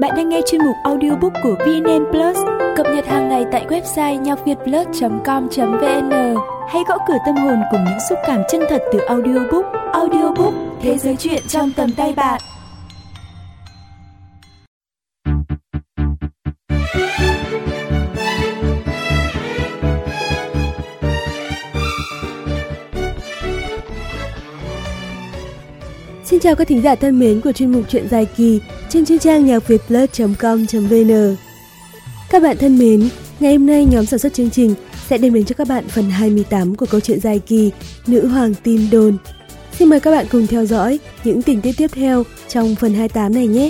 Bạn đang nghe chuyên mục audiobook của VNN Plus, cập nhật hàng ngày tại website nhacvietplus.com.vn. Hãy gõ cửa tâm hồn cùng những xúc cảm chân thật từ audiobook. Audiobook, thế giới truyện trong tầm tay bạn. Xin chào các thính giả thân mến của chuyên mục truyện dài kỳ trên chuyên trang nhacvietplus.com.vn. Các bạn thân mến, ngày hôm nay nhóm sản xuất chương trình sẽ đem đến cho các bạn phần 28 của câu chuyện dài kỳ Nữ Hoàng Tin Đồn. Xin mời các bạn cùng theo dõi những tình tiết tiếp theo trong phần 28 này nhé.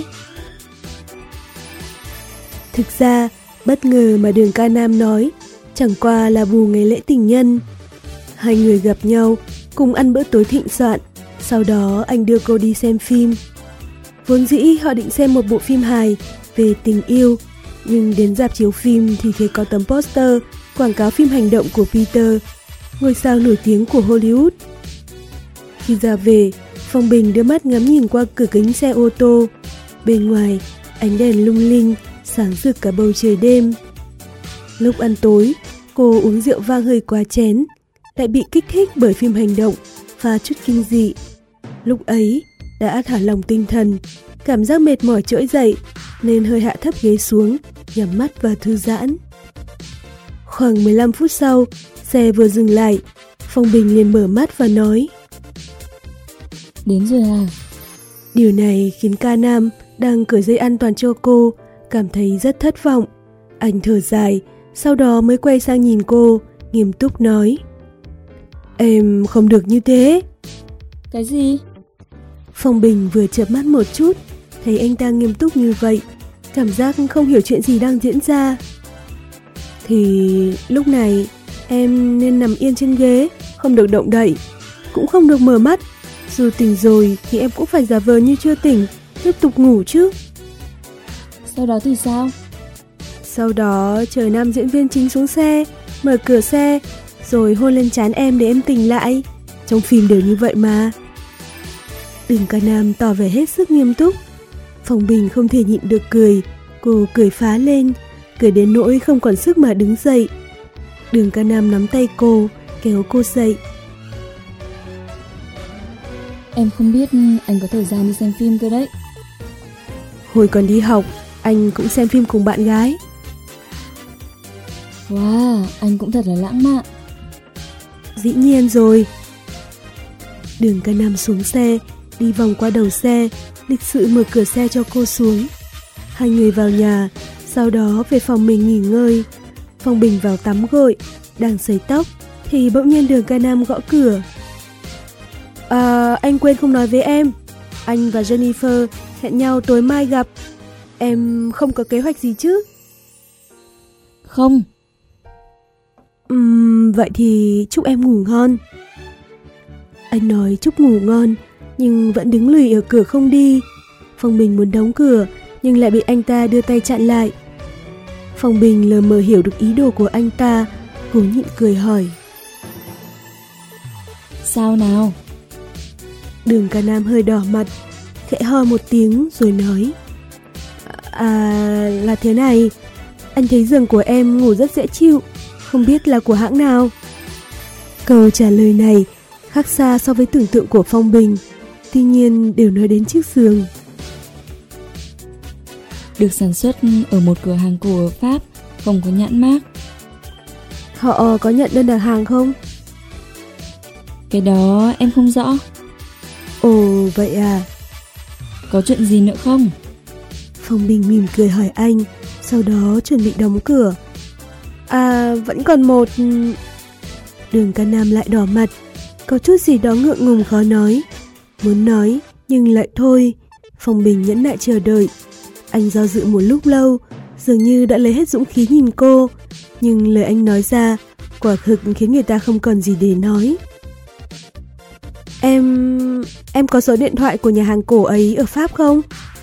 Thực ra, bất ngờ mà Đường Ca Nam nói chẳng qua là bù ngày lễ tình nhân. Hai người gặp nhau, cùng ăn bữa tối thịnh soạn. Sau đó anh đưa cô đi xem phim. Vốn dĩ họ định xem một bộ phim hài về tình yêu, nhưng đến rạp chiếu phim thì thấy có tấm poster quảng cáo phim hành động của Peter, ngôi sao nổi tiếng của Hollywood. Khi ra về, Phong Bình đưa mắt ngắm nhìn qua cửa kính xe ô tô. Bên ngoài, ánh đèn lung linh, sáng rực cả bầu trời đêm. Lúc ăn tối, cô uống rượu vang hơi quá chén, lại bị kích thích bởi phim hành động và chút kinh dị. Lúc ấy đã thả lỏng tinh thần, cảm giác mệt mỏi trỗi dậy nên hơi hạ thấp ghế xuống, nhắm mắt và thư giãn. Khoảng 15 phút sau, xe vừa dừng lại, Phong Bình liền mở mắt và nói: Đến rồi à? Điều này khiến Ca Nam đang cởi dây an toàn cho cô cảm thấy rất thất vọng. Anh thở dài, sau đó mới quay sang nhìn cô, nghiêm túc nói: Em không được như thế. Cái gì? Phong Bình vừa chợp mắt một chút, thấy anh ta nghiêm túc như vậy, cảm giác không hiểu chuyện gì đang diễn ra. Thì lúc này em nên nằm yên trên ghế, không được động đậy, cũng không được mở mắt. Dù tỉnh rồi thì em cũng phải giả vờ như chưa tỉnh, tiếp tục ngủ chứ. Sau đó thì sao? Sau đó chờ nam diễn viên chính xuống xe, mở cửa xe, rồi hôn lên trán em để em tỉnh lại. Trong phim đều như vậy mà. Đường Ca Nam tỏ vẻ hết sức nghiêm túc. Phong Bình không thể nhịn được cười. Cô cười phá lên, cười đến nỗi không còn sức mà đứng dậy. Đường Ca Nam nắm tay cô, kéo cô dậy. Em không biết anh có thời gian đi xem phim cơ đấy. Hồi còn đi học, anh cũng xem phim cùng bạn gái. Wow, anh cũng thật là lãng mạn. Dĩ nhiên rồi. Đường Ca Nam xuống xe, đi vòng qua đầu xe, lịch sự mở cửa xe cho cô xuống. Hai người vào nhà, sau đó về phòng mình nghỉ ngơi. Phong Bình vào tắm gội, đang sấy tóc thì bỗng nhiên Đường Ca Nam gõ cửa. Anh quên không nói với em, anh và Jennifer hẹn nhau tối mai gặp. Em không có kế hoạch gì chứ? Không. Vậy thì chúc em ngủ ngon. Anh nói chúc ngủ ngon, nhưng vẫn đứng lì ở cửa không đi. Phong Bình muốn đóng cửa, nhưng lại bị anh ta đưa tay chặn lại. Phong Bình lờ mờ hiểu được ý đồ của anh ta, cố nhịn cười hỏi: Sao nào? Đường Ca Nam hơi đỏ mặt, khẽ ho một tiếng rồi nói: là thế này, anh thấy giường của em ngủ rất dễ chịu, không biết là của hãng nào. Câu trả lời này khác xa so với tưởng tượng của Phong Bình, tuy nhiên đều nói đến chiếc giường. Được sản xuất ở một cửa hàng cổ ở Pháp, không có nhãn mác. Họ có nhận đơn đặt hàng không? Cái đó em không rõ. Ồ, vậy à? Có chuyện gì nữa không? Phong Bình mỉm cười hỏi anh, sau đó chuẩn bị đóng cửa. Vẫn còn một... Đường Ca Nam lại đỏ mặt, có chút gì đó ngượng ngùng khó nói. Muốn nói, nhưng lại thôi. Phong Bình nhẫn nại chờ đợi. Anh do dự một lúc lâu, dường như đã lấy hết dũng khí nhìn cô, nhưng lời anh nói ra quả thực khiến người ta không còn gì để nói. Em có số điện thoại của nhà hàng cổ ấy ở Pháp không?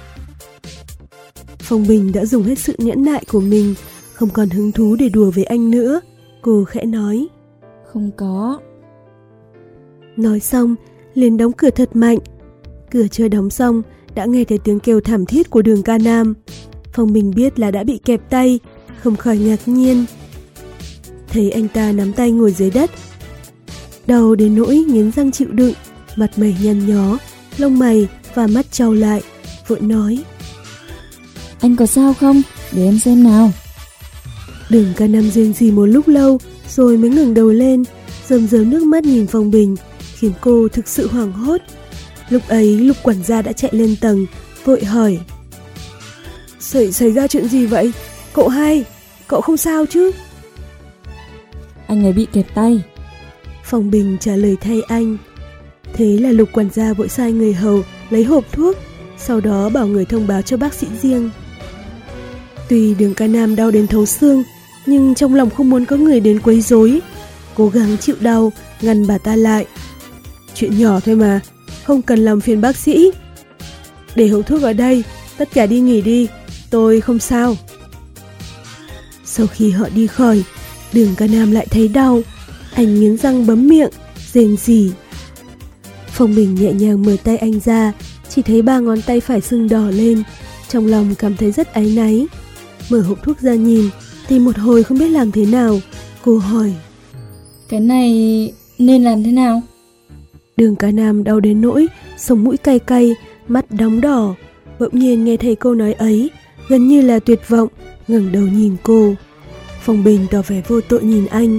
Phong Bình đã dùng hết sự nhẫn nại của mình, không còn hứng thú để đùa với anh nữa. Cô khẽ nói: Không có. Nói xong, liền đóng cửa thật mạnh. Cửa chưa đóng xong, đã nghe thấy tiếng kêu thảm thiết của Đường Ca Nam. Phong Bình biết là đã bị kẹp tay, không khỏi ngạc nhiên. Thấy anh ta nắm tay ngồi dưới đất, đau đến nỗi nghiến răng chịu đựng, mặt mày nhăn nhó, lông mày và mắt trao lại, vội nói: Anh có sao không? Để em xem nào. Đường Ca Nam rên rỉ một lúc lâu rồi mới ngẩng đầu lên, rơm rớm nước mắt nhìn Phong Bình, khiến cô thực sự hoảng hốt. Lúc ấy Lục quản gia đã chạy lên tầng, vội hỏi: Xảy ra chuyện gì vậy? Cậu hai, cậu không sao chứ? Anh ấy bị kẹp tay. Phong Bình trả lời thay anh. Thế là Lục quản gia vội sai người hầu lấy hộp thuốc, sau đó bảo người thông báo cho bác sĩ riêng. Tuy Đường Ca Nam đau đến thấu xương, nhưng trong lòng không muốn có người đến quấy rối, cố gắng chịu đau, ngăn bà ta lại. Chuyện nhỏ thôi mà, không cần làm phiền bác sĩ. Để hộp thuốc ở đây, tất cả đi nghỉ đi, tôi không sao. Sau khi họ đi khỏi, Đường Ca Nam lại thấy đau, anh nghiến răng bấm miệng, rên rỉ. Phong Bình nhẹ nhàng mở tay anh ra, chỉ thấy 3 ngón tay phải sưng đỏ lên, trong lòng cảm thấy rất áy náy. Mở hộp thuốc ra nhìn, thì một hồi không biết làm thế nào, cô hỏi: Cái này nên làm thế nào? Đường Ca Nam đau đến nỗi sống mũi cay cay, mắt đóng đỏ. Bỗng nhiên nghe thấy câu nói ấy, gần như là tuyệt vọng, ngẩng đầu nhìn cô. Phong Bình tỏ vẻ vô tội nhìn anh.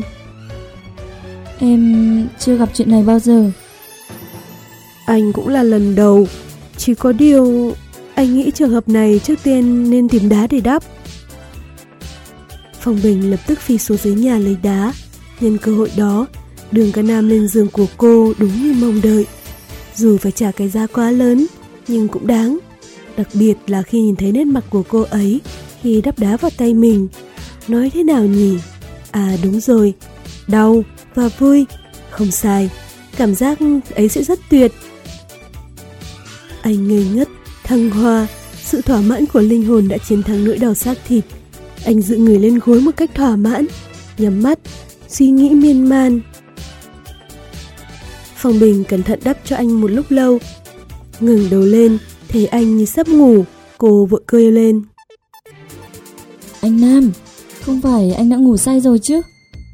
Em chưa gặp chuyện này bao giờ. Anh cũng là lần đầu, chỉ có điều anh nghĩ trường hợp này trước tiên nên tìm đá để đắp. Phong Bình lập tức phi xuống dưới nhà lấy đá. Nhân cơ hội đó, Đường Ca Nam lên giường của cô đúng như mong đợi. Dù phải trả cái giá quá lớn, nhưng cũng đáng. Đặc biệt là khi nhìn thấy nét mặt của cô ấy khi đắp đá vào tay mình. Nói thế nào nhỉ? À đúng rồi, đau và vui, không sai. Cảm giác ấy sẽ rất tuyệt. Anh ngây ngất, thăng hoa, sự thỏa mãn của linh hồn đã chiến thắng nỗi đau xác thịt. Anh dựng người lên gối một cách thỏa mãn, nhắm mắt, suy nghĩ miên man. Phong Bình cẩn thận đắp cho anh một lúc lâu. Ngẩng đầu lên, thấy anh như sắp ngủ, cô vội kêu lên: Anh Nam, không phải anh đã ngủ say rồi chứ?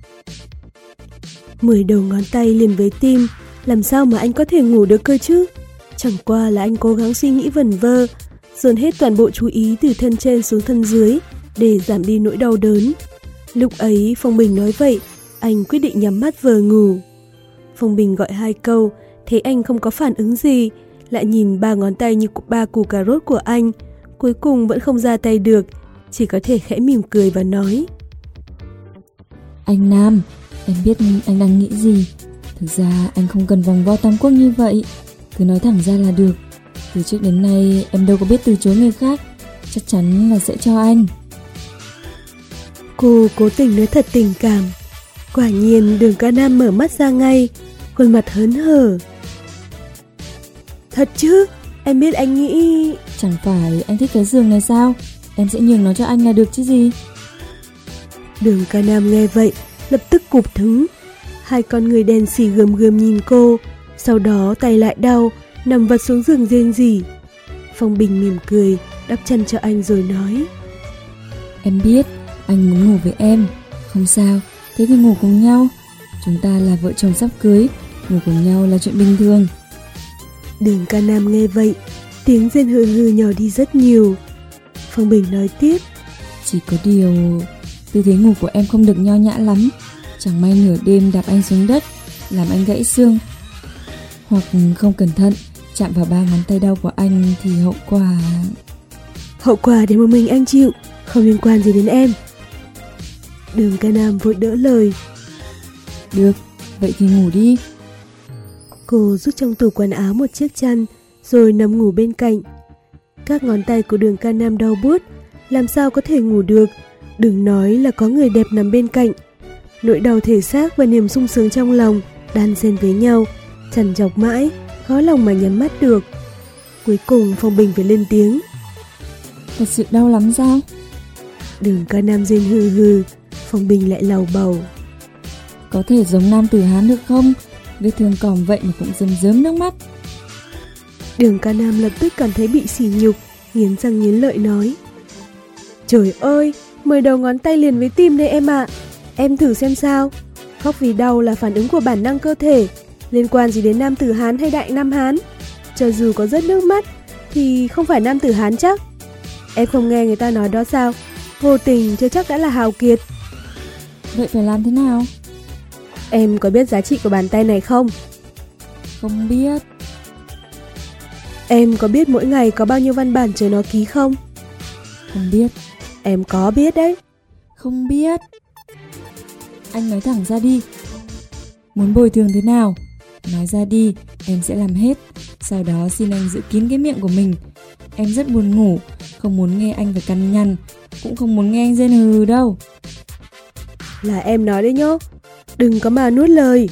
10 đầu ngón tay liền với tim, làm sao mà anh có thể ngủ được cơ chứ? Chẳng qua là anh cố gắng suy nghĩ vẩn vơ, dồn hết toàn bộ chú ý từ thân trên xuống thân dưới để giảm đi nỗi đau đớn. Lúc ấy Phong Bình nói vậy, anh quyết định nhắm mắt vờ ngủ. Phong Bình gọi 2 câu, thấy anh không có phản ứng gì, lại nhìn 3 ngón tay như 3 củ cà rốt của anh, cuối cùng vẫn không ra tay được, chỉ có thể khẽ mỉm cười và nói: Anh Nam, em biết anh đang nghĩ gì. Thực ra anh không cần vòng vo tam quốc như vậy, cứ nói thẳng ra là được. Từ trước đến nay em đâu có biết từ chối người khác, chắc chắn là sẽ cho anh. Cô cố tình nói thật tình cảm. Quả nhiên Đường Ca Nam mở mắt ra ngay, khuôn mặt hớn hở. Thật chứ? Em biết anh nghĩ... Chẳng phải anh thích cái giường này sao? Em sẽ nhường nó cho anh là được chứ gì. Đường Ca Nam nghe vậy, lập tức cụp thứng. 2 con người đen xì gườm gườm nhìn cô, sau đó tay lại đau, nằm vật xuống giường rên rỉ. Phong Bình mỉm cười, đắp chăn cho anh rồi nói: Em biết anh muốn ngủ với em. Không sao, thế thì ngủ cùng nhau. Chúng ta là vợ chồng sắp cưới, ngủ cùng nhau là chuyện bình thường. Đường Ca Nam nghe vậy, tiếng rên hừ hừ nhỏ đi rất nhiều. Phong Bình nói tiếp: Chỉ có điều tư thế ngủ của em không được nho nhã lắm. Chẳng may nửa đêm đạp anh xuống đất, làm anh gãy xương, hoặc không cẩn thận chạm vào 3 ngón tay đau của anh thì hậu quả để một mình anh chịu, không liên quan gì đến em. Đường Ca Nam vội đỡ lời: Được, vậy thì ngủ đi. Cô rút trong tủ quần áo một chiếc chăn rồi nằm ngủ bên cạnh. Các ngón tay của Đường Ca Nam đau buốt, làm sao có thể ngủ được, đừng nói là có người đẹp nằm bên cạnh. Nỗi đau thể xác và niềm sung sướng trong lòng đan xen với nhau, trằn trọc mãi, khó lòng mà nhắm mắt được. Cuối cùng Phong Bình phải lên tiếng: Thật sự đau lắm sao? Đường Ca Nam rên hừ hừ, Phong Bình lại lầu bầu: Có thể giống nam tử Hán được không? Vết thương còm vậy mà cũng rơm rớm nước mắt. Đường Ca Nam lập tức cảm thấy bị sỉ nhục, nghiến răng nghiến lợi nói: Trời ơi, 10 đầu ngón tay liền với tim đây em ạ. Em thử xem sao. Khóc vì đau là phản ứng của bản năng cơ thể, liên quan gì đến nam tử Hán hay đại nam Hán. Cho dù có rớt nước mắt thì không phải nam tử Hán chắc. Em không nghe người ta nói đó sao? Vô tình chưa chắc đã là hào kiệt. Vậy phải làm thế nào? Em có biết giá trị của bàn tay này không? Không biết. Em có biết mỗi ngày có bao nhiêu văn bản chờ nó ký không? Không biết. Em có biết đấy. Không biết. Anh nói thẳng ra đi. Muốn bồi thường thế nào? Nói ra đi, em sẽ làm hết. Sau đó xin anh giữ kín cái miệng của mình. Em rất buồn ngủ, không muốn nghe anh phải cằn nhằn, cũng không muốn nghe anh rên hừ đâu. Là em nói đấy nhá. Đừng có mà nuốt lời.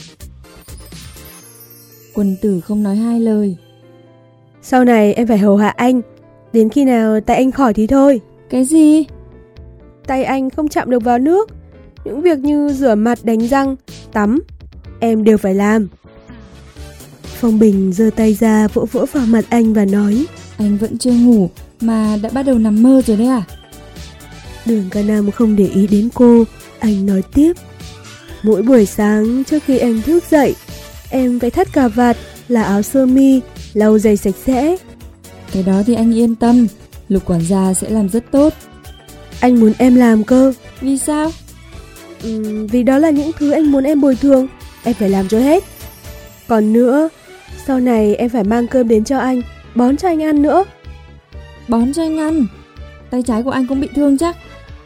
Quân tử không nói hai lời. Sau này em phải hầu hạ anh. Đến khi nào tay anh khỏi thì thôi. Cái gì? Tay anh không chạm được vào nước. Những việc như rửa mặt, đánh răng, tắm, em đều phải làm. Phong Bình giơ tay ra vỗ vỗ vào mặt anh và nói: Anh vẫn chưa ngủ mà đã bắt đầu nằm mơ rồi đấy à? Đường Ca Nam không để ý đến cô. Anh nói tiếp: Mỗi buổi sáng trước khi anh thức dậy, em phải thắt cà vạt, là áo sơ mi, lau giày sạch sẽ. Cái đó thì anh yên tâm, Lục quản gia sẽ làm rất tốt. Anh muốn em làm cơ. Vì sao? Vì đó là những thứ anh muốn em bồi thường. Em phải làm cho hết. Còn nữa, sau này em phải mang cơm đến cho anh, bón cho anh ăn nữa. Bón cho anh ăn? Tay trái của anh cũng bị thương chắc.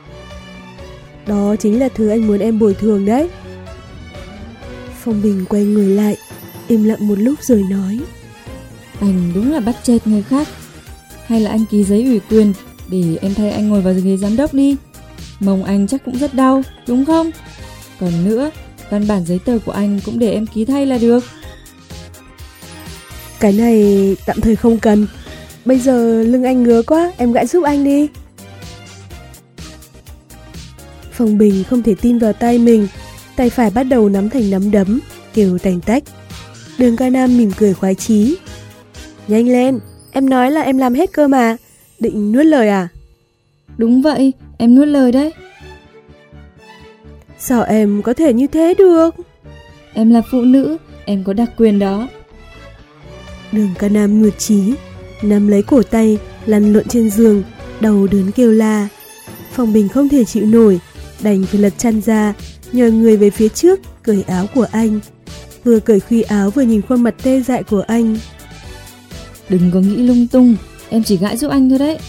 Đó chính là thứ anh muốn em bồi thường đấy. Phong Bình quay người lại, im lặng một lúc rồi nói: Anh đúng là bắt chẹt người khác. Hay là anh ký giấy ủy quyền để em thay anh ngồi vào ghế giám đốc đi. Mông anh chắc cũng rất đau, đúng không? Còn nữa, văn bản giấy tờ của anh cũng để em ký thay là được. Cái này tạm thời không cần. Bây giờ lưng anh ngứa quá, em gãi giúp anh đi. Phong Bình không thể tin vào tay mình. Tay phải bắt đầu nắm thành nắm đấm, kêu tành tách. Đường Ca Nam mỉm cười khoái chí: Nhanh lên, em nói là em làm hết cơ mà. Định nuốt lời à? Đúng vậy, em nuốt lời đấy. Sao em có thể như thế được? Em là phụ nữ, em có đặc quyền đó. Đường Ca Nam ngược chí, nắm lấy cổ tay, lăn lộn trên giường, đau đớn kêu la. Phong Bình không thể chịu nổi, đành phải lật chăn ra, nhờ người về phía trước cởi áo của anh. Vừa cởi khuy áo vừa nhìn khuôn mặt tê dại của anh. Đừng có nghĩ lung tung, em chỉ gãi giúp anh thôi đấy.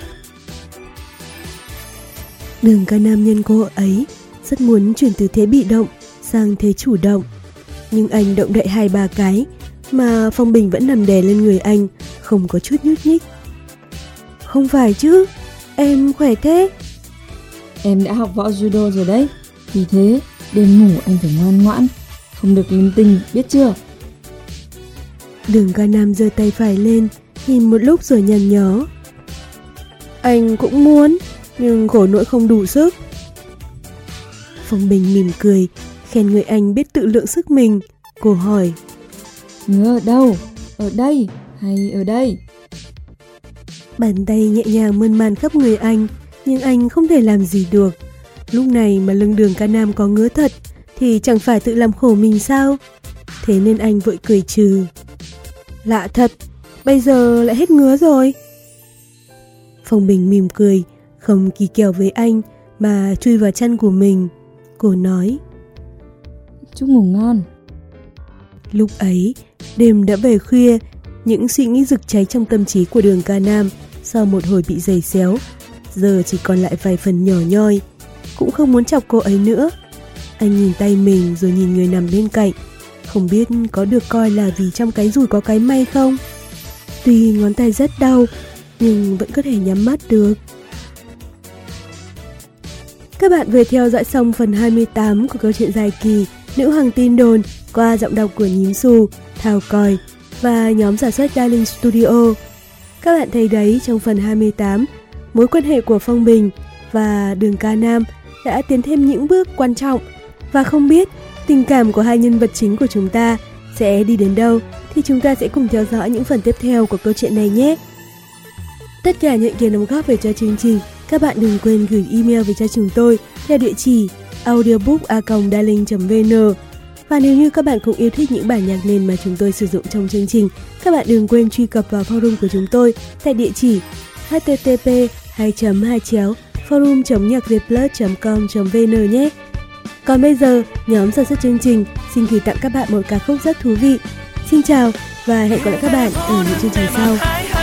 Đường Ca Nam nhân cô ấy rất muốn chuyển từ thế bị động sang thế chủ động. Nhưng anh động đậy 2-3 cái mà Phong Bình vẫn nằm đè lên người anh, không có chút nhúc nhích. Không phải chứ, em khỏe thế. Em đã học võ judo rồi đấy. Vì thế, đêm ngủ anh phải ngoan ngoãn, không được linh tinh, biết chưa? Đường Ca Nam giơ tay phải lên, nhìn một lúc rồi nhăn nhó. Anh cũng muốn, nhưng khổ nỗi không đủ sức. Phong Bình mỉm cười, khen người anh biết tự lượng sức mình. Cô hỏi: Ngứa ở đâu? Ở đây hay ở đây? Bàn tay nhẹ nhàng mơn man khắp người anh, nhưng anh không thể làm gì được. Lúc này mà lưng Đường Ca Nam có ngứa thật thì chẳng phải tự làm khổ mình sao? Thế nên anh vội cười trừ: Lạ thật, bây giờ lại hết ngứa rồi. Phong Bình mỉm cười, không kỳ kèo với anh mà chui vào chăn của mình. Cô nói: Chúc ngủ ngon. Lúc ấy, đêm đã về khuya, những suy nghĩ rực cháy trong tâm trí của Đường Ca Nam sau một hồi bị giày xéo giờ chỉ còn lại vài phần nhỏ nhoi. Cũng không muốn chọc cô ấy nữa. Anh nhìn tay mình rồi nhìn người nằm bên cạnh, không biết có được coi là vì trong cái rủi có cái may không. Tuy ngón tay rất đau, nhưng vẫn có thể nhắm mắt được. Các bạn vừa theo dõi xong phần 28 của câu chuyện dài kỳ Nữ Hoàng Tin Đồn qua giọng đọc của Nhím Xù, Thảo Còi và nhóm sản xuất Darling Studio. Các bạn thấy đấy, trong phần 28, mối quan hệ của Phong Bình và Đường Ca Nam đã tiến thêm những bước quan trọng. Và không biết tình cảm của hai nhân vật chính của chúng ta sẽ đi đến đâu thì chúng ta sẽ cùng theo dõi những phần tiếp theo của câu chuyện này nhé. Tất cả những kiến đóng góp về cho chương trình các bạn đừng quên gửi email về cho chúng tôi theo địa chỉ audiobook@darling.vn. Và nếu như các bạn cũng yêu thích những bản nhạc nền mà chúng tôi sử dụng trong chương trình, các bạn đừng quên truy cập vào forum của chúng tôi tại địa chỉ http://forum.nhacvietplus.com.vn nhé. Còn bây giờ, nhóm sản xuất chương trình xin gửi tặng các bạn một ca khúc rất thú vị. Xin chào và hẹn gặp lại các bạn ở những chương trình sau.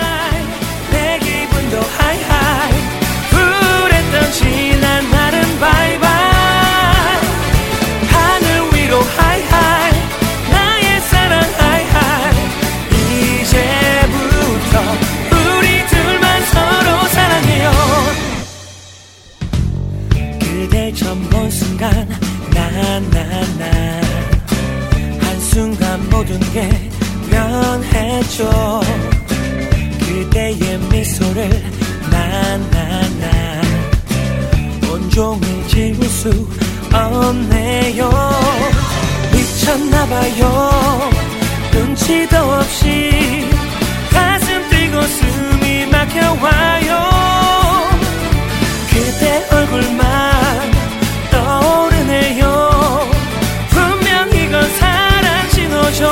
본 순간 나나나 한순간 모든 게 변했죠. 그대의 미소를 나나나 온종일 지울 수 없네요. 미쳤나봐요. 눈치도 없이 가슴 뛰고 숨이 막혀와요. 그대 얼굴만 떠오르네요. 분명 이건 사랑 신호죠.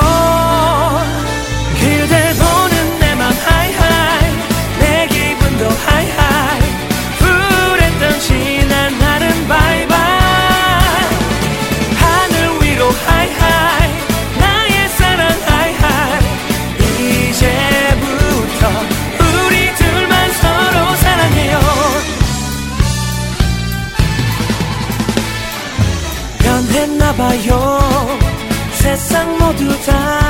그댈 보는 내 맘 하이하이 내 기분도 하이하이 불했던 지난 날은 바이바이 하늘 위로 하이하이 나의 사랑 하이하이 이제부터 우리 둘만 서로 사랑해요. 변했나봐요. 세상 모두 다